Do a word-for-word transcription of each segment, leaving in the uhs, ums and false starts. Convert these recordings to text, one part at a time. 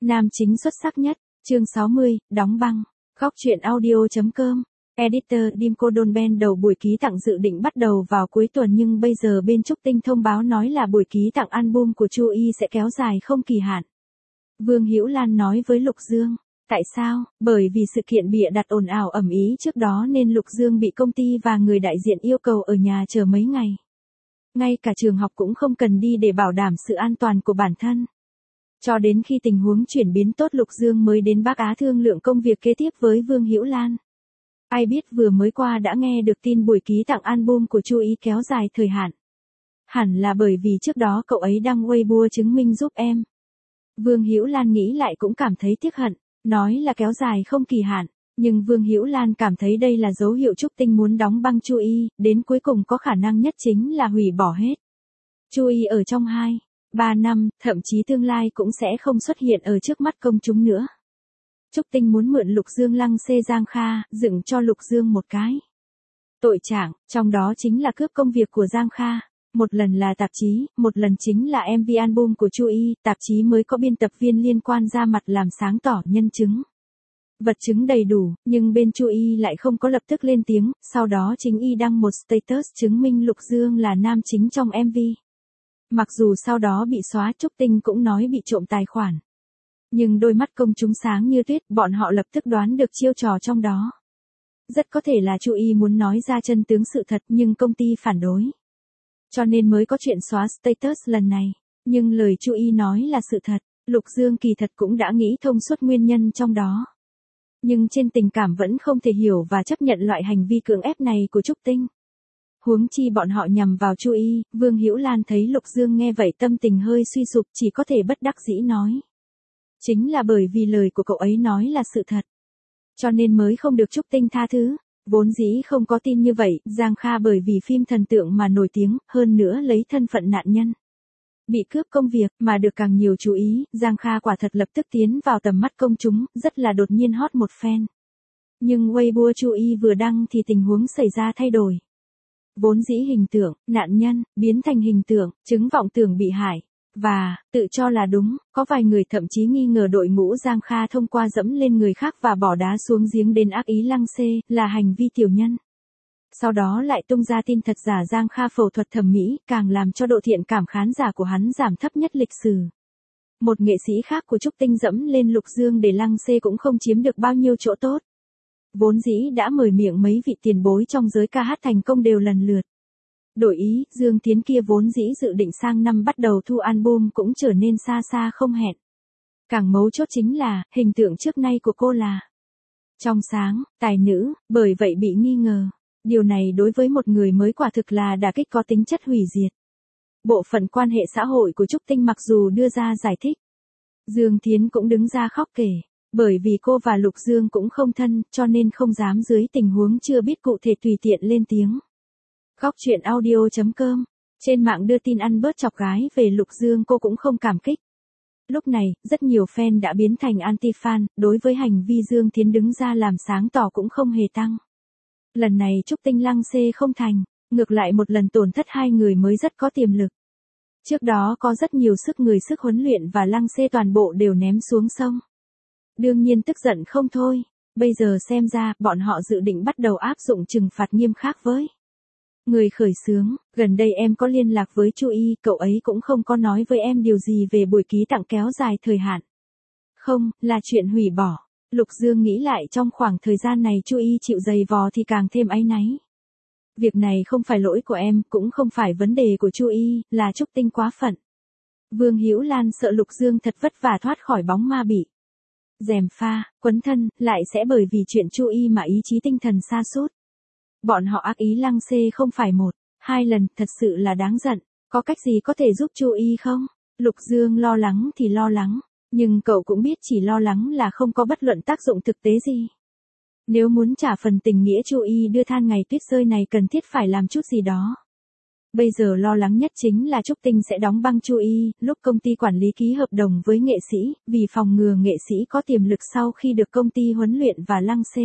Nam chính xuất sắc nhất, chương sáu mươi, đóng băng. Góc truyện audio chấm com. Editor Dimco Donben đầu buổi ký tặng dự định bắt đầu vào cuối tuần nhưng bây giờ bên Trúc Tinh thông báo nói là buổi ký tặng album của Chu Y sẽ kéo dài không kỳ hạn. Vương Hữu Lan nói với Lục Dương. Tại sao? Bởi vì sự kiện bịa đặt ồn ào ầm ĩ trước đó nên Lục Dương bị công ty và người đại diện yêu cầu ở nhà chờ mấy ngày. Ngay cả trường học cũng không cần đi để bảo đảm sự an toàn của bản thân. Cho đến khi tình huống chuyển biến tốt Lục Dương mới đến Bắc Á thương lượng công việc kế tiếp với Vương Hữu Lan. Ai biết vừa mới qua đã nghe được tin buổi ký tặng album của Chu Y kéo dài thời hạn. Hẳn là bởi vì trước đó cậu ấy đăng Weibo chứng minh giúp em. Vương Hữu Lan nghĩ lại cũng cảm thấy tiếc hận, nói là kéo dài không kỳ hạn, nhưng Vương Hữu Lan cảm thấy đây là dấu hiệu Trúc Tinh muốn đóng băng Chu Y, đến cuối cùng có khả năng nhất chính là hủy bỏ hết. Chu Y ở trong hai, ba năm, thậm chí tương lai cũng sẽ không xuất hiện ở trước mắt công chúng nữa. Trúc Tinh muốn mượn Lục Dương lăng xê Giang Kha, dựng cho Lục Dương một cái tội trạng, trong đó chính là cướp công việc của Giang Kha. Một lần là tạp chí, một lần chính là em vê album của Chu Y, tạp chí mới có biên tập viên liên quan ra mặt làm sáng tỏ nhân chứng. Vật chứng đầy đủ, nhưng bên Chu Y lại không có lập tức lên tiếng, sau đó chính Y đăng một status chứng minh Lục Dương là nam chính trong em vê. Mặc dù sau đó bị xóa, Trúc Tinh cũng nói bị trộm tài khoản. Nhưng đôi mắt công chúng sáng như tuyết, bọn họ lập tức đoán được chiêu trò trong đó. Rất có thể là Chu Y muốn nói ra chân tướng sự thật nhưng công ty phản đối. Cho nên mới có chuyện xóa status lần này. Nhưng lời Chu Y nói là sự thật, Lục Dương kỳ thật cũng đã nghĩ thông suốt nguyên nhân trong đó. Nhưng trên tình cảm vẫn không thể hiểu và chấp nhận loại hành vi cưỡng ép này của Trúc Tinh. Huống chi bọn họ nhằm vào Chu Y, Vương Hữu Lan thấy Lục Dương nghe vậy tâm tình hơi suy sụp, chỉ có thể bất đắc dĩ nói. Chính là bởi vì lời của cậu ấy nói là sự thật. Cho nên mới không được Trúc Tinh tha thứ. Vốn dĩ không có tin như vậy, Giang Kha bởi vì phim thần tượng mà nổi tiếng, hơn nữa lấy thân phận nạn nhân. Bị cướp công việc, mà được càng nhiều chú ý, Giang Kha quả thật lập tức tiến vào tầm mắt công chúng, rất là đột nhiên hot một phen. Nhưng Weibo Chu Y vừa đăng thì tình huống xảy ra thay đổi. Vốn dĩ hình tượng, nạn nhân, biến thành hình tượng, chứng vọng tưởng bị hại. Và, tự cho là đúng, có vài người thậm chí nghi ngờ đội ngũ Giang Kha thông qua dẫm lên người khác và bỏ đá xuống giếng đến ác ý lăng xê, là hành vi tiểu nhân. Sau đó lại tung ra tin thật giả Giang Kha phẫu thuật thẩm mỹ, càng làm cho độ thiện cảm khán giả của hắn giảm thấp nhất lịch sử. Một nghệ sĩ khác của Trúc Tinh dẫm lên Lục Dương để lăng xê cũng không chiếm được bao nhiêu chỗ tốt. Vốn dĩ đã mời miệng mấy vị tiền bối trong giới ca hát thành công đều lần lượt đổi ý, Dương Thiến kia vốn dĩ dự định sang năm bắt đầu thu album cũng trở nên xa xa không hẹn. Càng mấu chốt chính là, hình tượng trước nay của cô là trong sáng, tài nữ, bởi vậy bị nghi ngờ. Điều này đối với một người mới quả thực là đả kích có tính chất hủy diệt. Bộ phận quan hệ xã hội của Trúc Tinh mặc dù đưa ra giải thích. Dương Thiến cũng đứng ra khóc kể, bởi vì cô và Lục Dương cũng không thân, cho nên không dám dưới tình huống chưa biết cụ thể tùy tiện lên tiếng. Góc truyện audio chấm com. Trên mạng đưa tin ăn bớt chọc gái về Lục Dương cô cũng không cảm kích. Lúc này, rất nhiều fan đã biến thành anti-fan, đối với hành vi Dương Thiến đứng ra làm sáng tỏ cũng không hề tăng. Lần này Trúc Tinh lăng xê không thành, ngược lại một lần tổn thất hai người mới rất có tiềm lực. Trước đó có rất nhiều sức người sức huấn luyện và lăng xê toàn bộ đều ném xuống sông. Đương nhiên tức giận không thôi, bây giờ xem ra bọn họ dự định bắt đầu áp dụng trừng phạt nghiêm khắc với người khởi xướng. Gần đây em có liên lạc với Chu Y, cậu ấy cũng không có nói với em điều gì về buổi ký tặng kéo dài thời hạn. Không, là chuyện hủy bỏ. Lục Dương nghĩ lại trong khoảng thời gian này Chu Y chịu giày vò thì càng thêm áy náy. Việc này không phải lỗi của em, cũng không phải vấn đề của Chu Y, là Trúc Tinh quá phận. Vương Hữu Lan sợ Lục Dương thật vất vả thoát khỏi bóng ma bị gièm pha, quấn thân, lại sẽ bởi vì chuyện Chu Y mà ý chí tinh thần sa sút. Bọn họ ác ý lăng xê không phải một, hai lần, thật sự là đáng giận. Có cách gì có thể giúp Chu Y không? Lục Dương lo lắng thì lo lắng, nhưng cậu cũng biết chỉ lo lắng là không có bất luận tác dụng thực tế gì. Nếu muốn trả phần tình nghĩa Chu Y đưa than ngày tuyết rơi này cần thiết phải làm chút gì đó. Bây giờ lo lắng nhất chính là Trúc Tinh sẽ đóng băng Chu Y, lúc công ty quản lý ký hợp đồng với nghệ sĩ, vì phòng ngừa nghệ sĩ có tiềm lực sau khi được công ty huấn luyện và lăng xê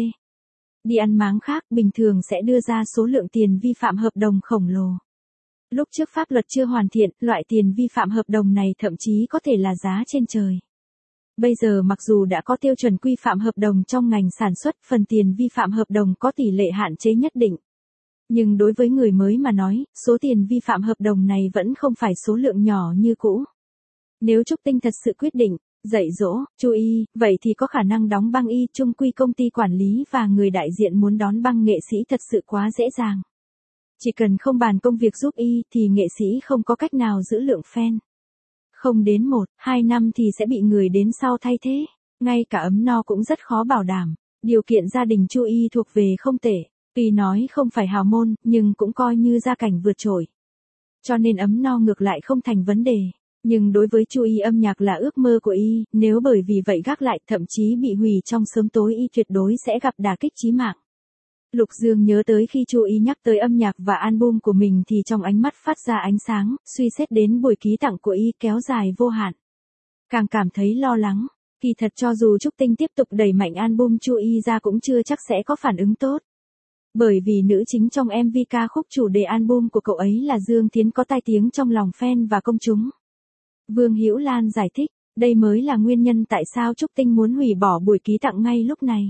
đi ăn máng khác, bình thường sẽ đưa ra số lượng tiền vi phạm hợp đồng khổng lồ. Lúc trước pháp luật chưa hoàn thiện, loại tiền vi phạm hợp đồng này thậm chí có thể là giá trên trời. Bây giờ mặc dù đã có tiêu chuẩn quy phạm hợp đồng trong ngành sản xuất, phần tiền vi phạm hợp đồng có tỷ lệ hạn chế nhất định. Nhưng đối với người mới mà nói, số tiền vi phạm hợp đồng này vẫn không phải số lượng nhỏ như cũ. Nếu Trúc Tinh thật sự quyết định, dạy dỗ, chu y, vậy thì có khả năng đóng băng y chung quy công ty quản lý và người đại diện muốn đón băng nghệ sĩ thật sự quá dễ dàng. Chỉ cần không bàn công việc giúp y thì nghệ sĩ không có cách nào giữ lượng fan. Không đến một, hai năm thì sẽ bị người đến sau thay thế. Ngay cả ấm no cũng rất khó bảo đảm. Điều kiện gia đình chu y thuộc về không tệ. Tuy nói không phải hào môn, nhưng cũng coi như gia cảnh vượt trội. Cho nên ấm no ngược lại không thành vấn đề. Nhưng đối với chu y âm nhạc là ước mơ của y, nếu bởi vì vậy gác lại thậm chí bị hủy trong sớm tối y tuyệt đối sẽ gặp đả kích chí mạng. Lục Dương nhớ tới khi chu y nhắc tới âm nhạc và album của mình thì trong ánh mắt phát ra ánh sáng, suy xét đến buổi ký tặng của y kéo dài vô hạn. Càng cảm thấy lo lắng, kỳ thật cho dù Trúc Tinh tiếp tục đẩy mạnh album chu y ra cũng chưa chắc sẽ có phản ứng tốt. Bởi vì nữ chính trong em vê ca khúc chủ đề album của cậu ấy là Dương Thiến có tai tiếng trong lòng fan và công chúng. Vương Hữu Lan giải thích, đây mới là nguyên nhân tại sao Trúc Tinh muốn hủy bỏ buổi ký tặng ngay lúc này.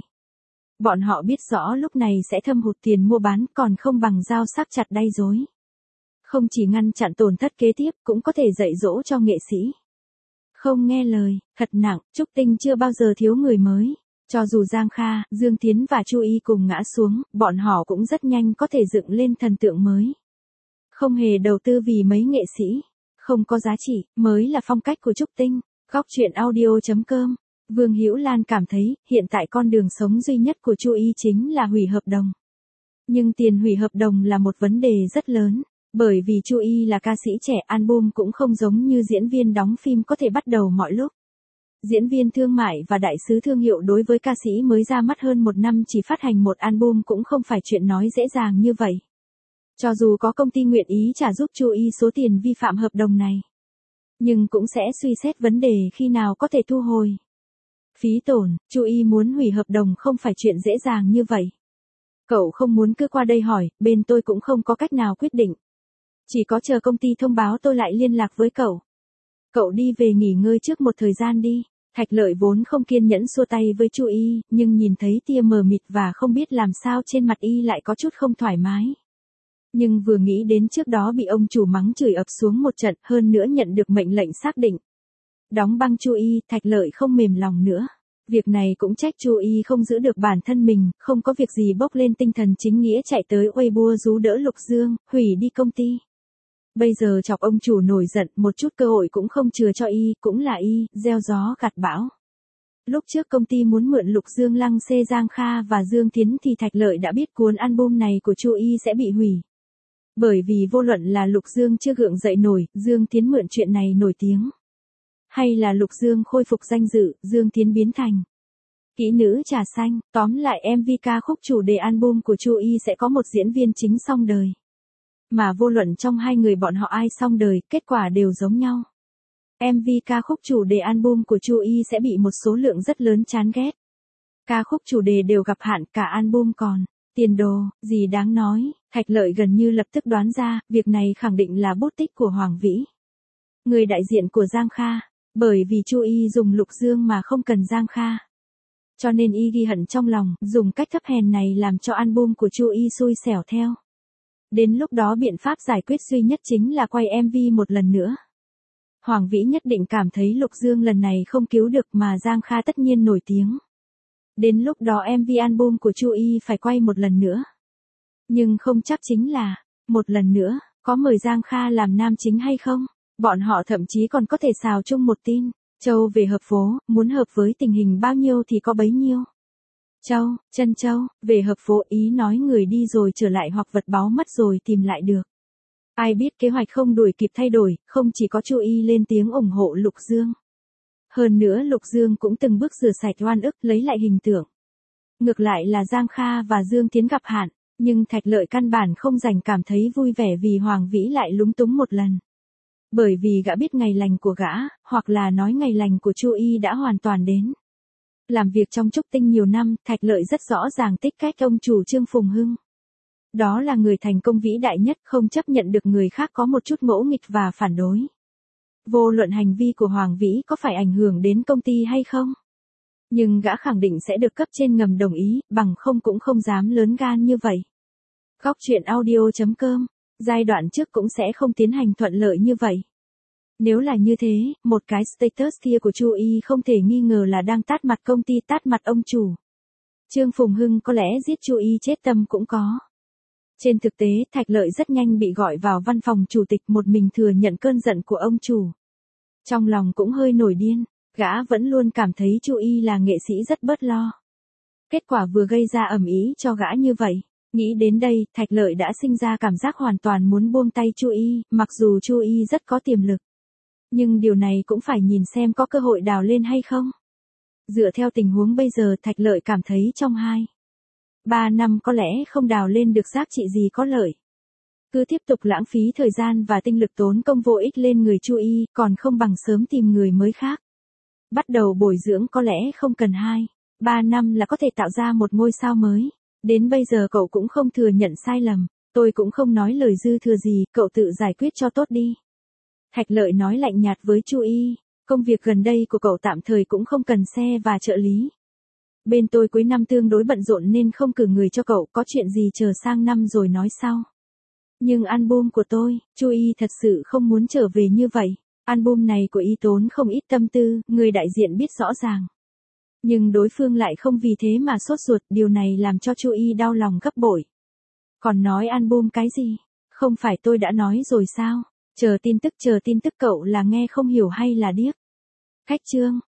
Bọn họ biết rõ lúc này sẽ thâm hụt tiền mua bán còn không bằng dao sắc chặt đay dối. Không chỉ ngăn chặn tổn thất kế tiếp cũng có thể dạy dỗ cho nghệ sĩ. Không nghe lời, thật nặng, Trúc Tinh chưa bao giờ thiếu người mới. Cho dù Giang Kha, Dương Tiến và Chu Y cùng ngã xuống, bọn họ cũng rất nhanh có thể dựng lên thần tượng mới. Không hề đầu tư vì mấy nghệ sĩ. Không có giá trị, mới là phong cách của Trúc Tinh. Góc truyện audio chấm com. Vương Hữu Lan cảm thấy, hiện tại con đường sống duy nhất của Chu Y chính là hủy hợp đồng. Nhưng tiền hủy hợp đồng là một vấn đề rất lớn, bởi vì Chu Y là ca sĩ trẻ, album cũng không giống như diễn viên đóng phim có thể bắt đầu mọi lúc. Diễn viên thương mại và đại sứ thương hiệu đối với ca sĩ mới ra mắt hơn một năm chỉ phát hành một album cũng không phải chuyện nói dễ dàng như vậy. Cho dù có công ty nguyện ý trả giúp Chu Y số tiền vi phạm hợp đồng này, nhưng cũng sẽ suy xét vấn đề khi nào có thể thu hồi. Phí tổn, Chu Y muốn hủy hợp đồng không phải chuyện dễ dàng như vậy. Cậu không muốn cứ qua đây hỏi, bên tôi cũng không có cách nào quyết định. Chỉ có chờ công ty thông báo tôi lại liên lạc với cậu. Cậu đi về nghỉ ngơi trước một thời gian đi. Thạch Lợi vốn không kiên nhẫn xua tay với Chu Y, nhưng nhìn thấy tia mờ mịt và không biết làm sao trên mặt y lại có chút không thoải mái. Nhưng vừa nghĩ đến trước đó bị ông chủ mắng chửi ập xuống một trận, hơn nữa nhận được mệnh lệnh xác định đóng băng Chu Y, Thạch Lợi không mềm lòng nữa. Việc này cũng trách Chu Y không giữ được bản thân mình, không có việc gì bốc lên tinh thần chính nghĩa chạy tới Weibo rú đỡ Lục Dương, hủy đi công ty. Bây giờ chọc ông chủ nổi giận, một chút cơ hội cũng không chừa cho y, cũng là y, gieo gió gặt bão. Lúc trước công ty muốn mượn Lục Dương lăng xê Giang Kha và Dương Tiến thì Thạch Lợi đã biết cuốn album này của Chu Y sẽ bị hủy. Bởi vì vô luận là Lục Dương chưa gượng dậy nổi, Dương Tiến mượn chuyện này nổi tiếng. Hay là Lục Dương khôi phục danh dự, Dương Tiến biến thành kỹ nữ trà xanh, tóm lại em vê ca khúc chủ đề album của Chu Y sẽ có một diễn viên chính xong đời. Mà vô luận trong hai người bọn họ ai xong đời, kết quả đều giống nhau. em vê ca khúc chủ đề album của Chu Y sẽ bị một số lượng rất lớn chán ghét. Ca khúc chủ đề đều gặp hạn, cả album còn tiền đồ, gì đáng nói. Thạch Lợi gần như lập tức đoán ra, việc này khẳng định là bút tích của Hoàng Vĩ, người đại diện của Giang Kha. Bởi vì Chu Y dùng Lục Dương mà không cần Giang Kha. Cho nên y ghi hận trong lòng, dùng cách thấp hèn này làm cho album của Chu Y xui xẻo theo. Đến lúc đó biện pháp giải quyết duy nhất chính là quay em vê một lần nữa. Hoàng Vĩ nhất định cảm thấy Lục Dương lần này không cứu được mà Giang Kha tất nhiên nổi tiếng. Đến lúc đó em vê album của Chu Y phải quay một lần nữa. Nhưng không chắc chính là, một lần nữa, có mời Giang Kha làm nam chính hay không? Bọn họ thậm chí còn có thể xào chung một tin. Châu về hợp phố, muốn hợp với tình hình bao nhiêu thì có bấy nhiêu. Châu, chân châu, về hợp phố ý nói người đi rồi trở lại hoặc vật báu mất rồi tìm lại được. Ai biết kế hoạch không đuổi kịp thay đổi, không chỉ có Chu Y lên tiếng ủng hộ Lục Dương. Hơn nữa Lục Dương cũng từng bước rửa sạch oan ức lấy lại hình tượng. Ngược lại là Giang Kha và Dương Tiến gặp hạn, nhưng Thạch Lợi căn bản không dành cảm thấy vui vẻ vì Hoàng Vĩ lại lúng túng một lần. Bởi vì gã biết ngày lành của gã, hoặc là nói ngày lành của Chu Y đã hoàn toàn đến. Làm việc trong Trúc Tinh nhiều năm, Thạch Lợi rất rõ ràng tích cách ông chủ Trương Phùng Hưng. Đó là người thành công vĩ đại nhất, không chấp nhận được người khác có một chút ngỗ nghịch và phản đối. vô luận hành vi của Hoàng Vĩ có phải ảnh hưởng đến công ty hay không. Nhưng gã khẳng định sẽ được cấp trên ngầm đồng ý, bằng không cũng không dám lớn gan như vậy. Góc truyện audio.com, giai đoạn trước cũng sẽ không tiến hành thuận lợi như vậy. Nếu là như thế, một cái status kia của Chu Y không thể nghi ngờ là đang tát mặt công ty, tát mặt ông chủ. Trương Phùng Hưng có lẽ giết Chu Y chết tâm cũng có. Trên thực tế, Thạch Lợi rất nhanh bị gọi vào văn phòng chủ tịch, một mình thừa nhận cơn giận của ông chủ. Trong lòng cũng hơi nổi điên, gã vẫn luôn cảm thấy Chu Y là nghệ sĩ rất bớt lo. Kết quả vừa gây ra ầm ĩ cho gã như vậy. Nghĩ đến đây, Thạch Lợi đã sinh ra cảm giác hoàn toàn muốn buông tay Chu Y, mặc dù Chu Y rất có tiềm lực. Nhưng điều này cũng phải nhìn xem có cơ hội đào lên hay không. Dựa theo tình huống bây giờ, Thạch Lợi cảm thấy trong hai, ba năm có lẽ không đào lên được giá trị gì có lợi. Cứ tiếp tục lãng phí thời gian và tinh lực tốn công vô ích lên người Chu Y, còn không bằng sớm tìm người mới khác. Bắt đầu bồi dưỡng có lẽ không cần hai, ba năm là có thể tạo ra một ngôi sao mới. Đến bây giờ cậu cũng không thừa nhận sai lầm, tôi cũng không nói lời dư thừa gì, cậu tự giải quyết cho tốt đi. Thạch Lợi nói lạnh nhạt với Chu Y, công việc gần đây của cậu tạm thời cũng không cần xe và trợ lý. Bên tôi cuối năm tương đối bận rộn nên không cử người cho cậu, có chuyện gì chờ sang năm rồi nói sau. Nhưng album của tôi, Chu Y thật sự không muốn trở về như vậy. Album này của Y tốn không ít tâm tư, người đại diện biết rõ ràng. Nhưng đối phương lại không vì thế mà sốt ruột, điều này làm cho Chu Y đau lòng gấp bội. Còn nói album cái gì? Không phải tôi đã nói rồi sao? Chờ tin tức, chờ tin tức, cậu là nghe không hiểu hay là điếc? Khách trương,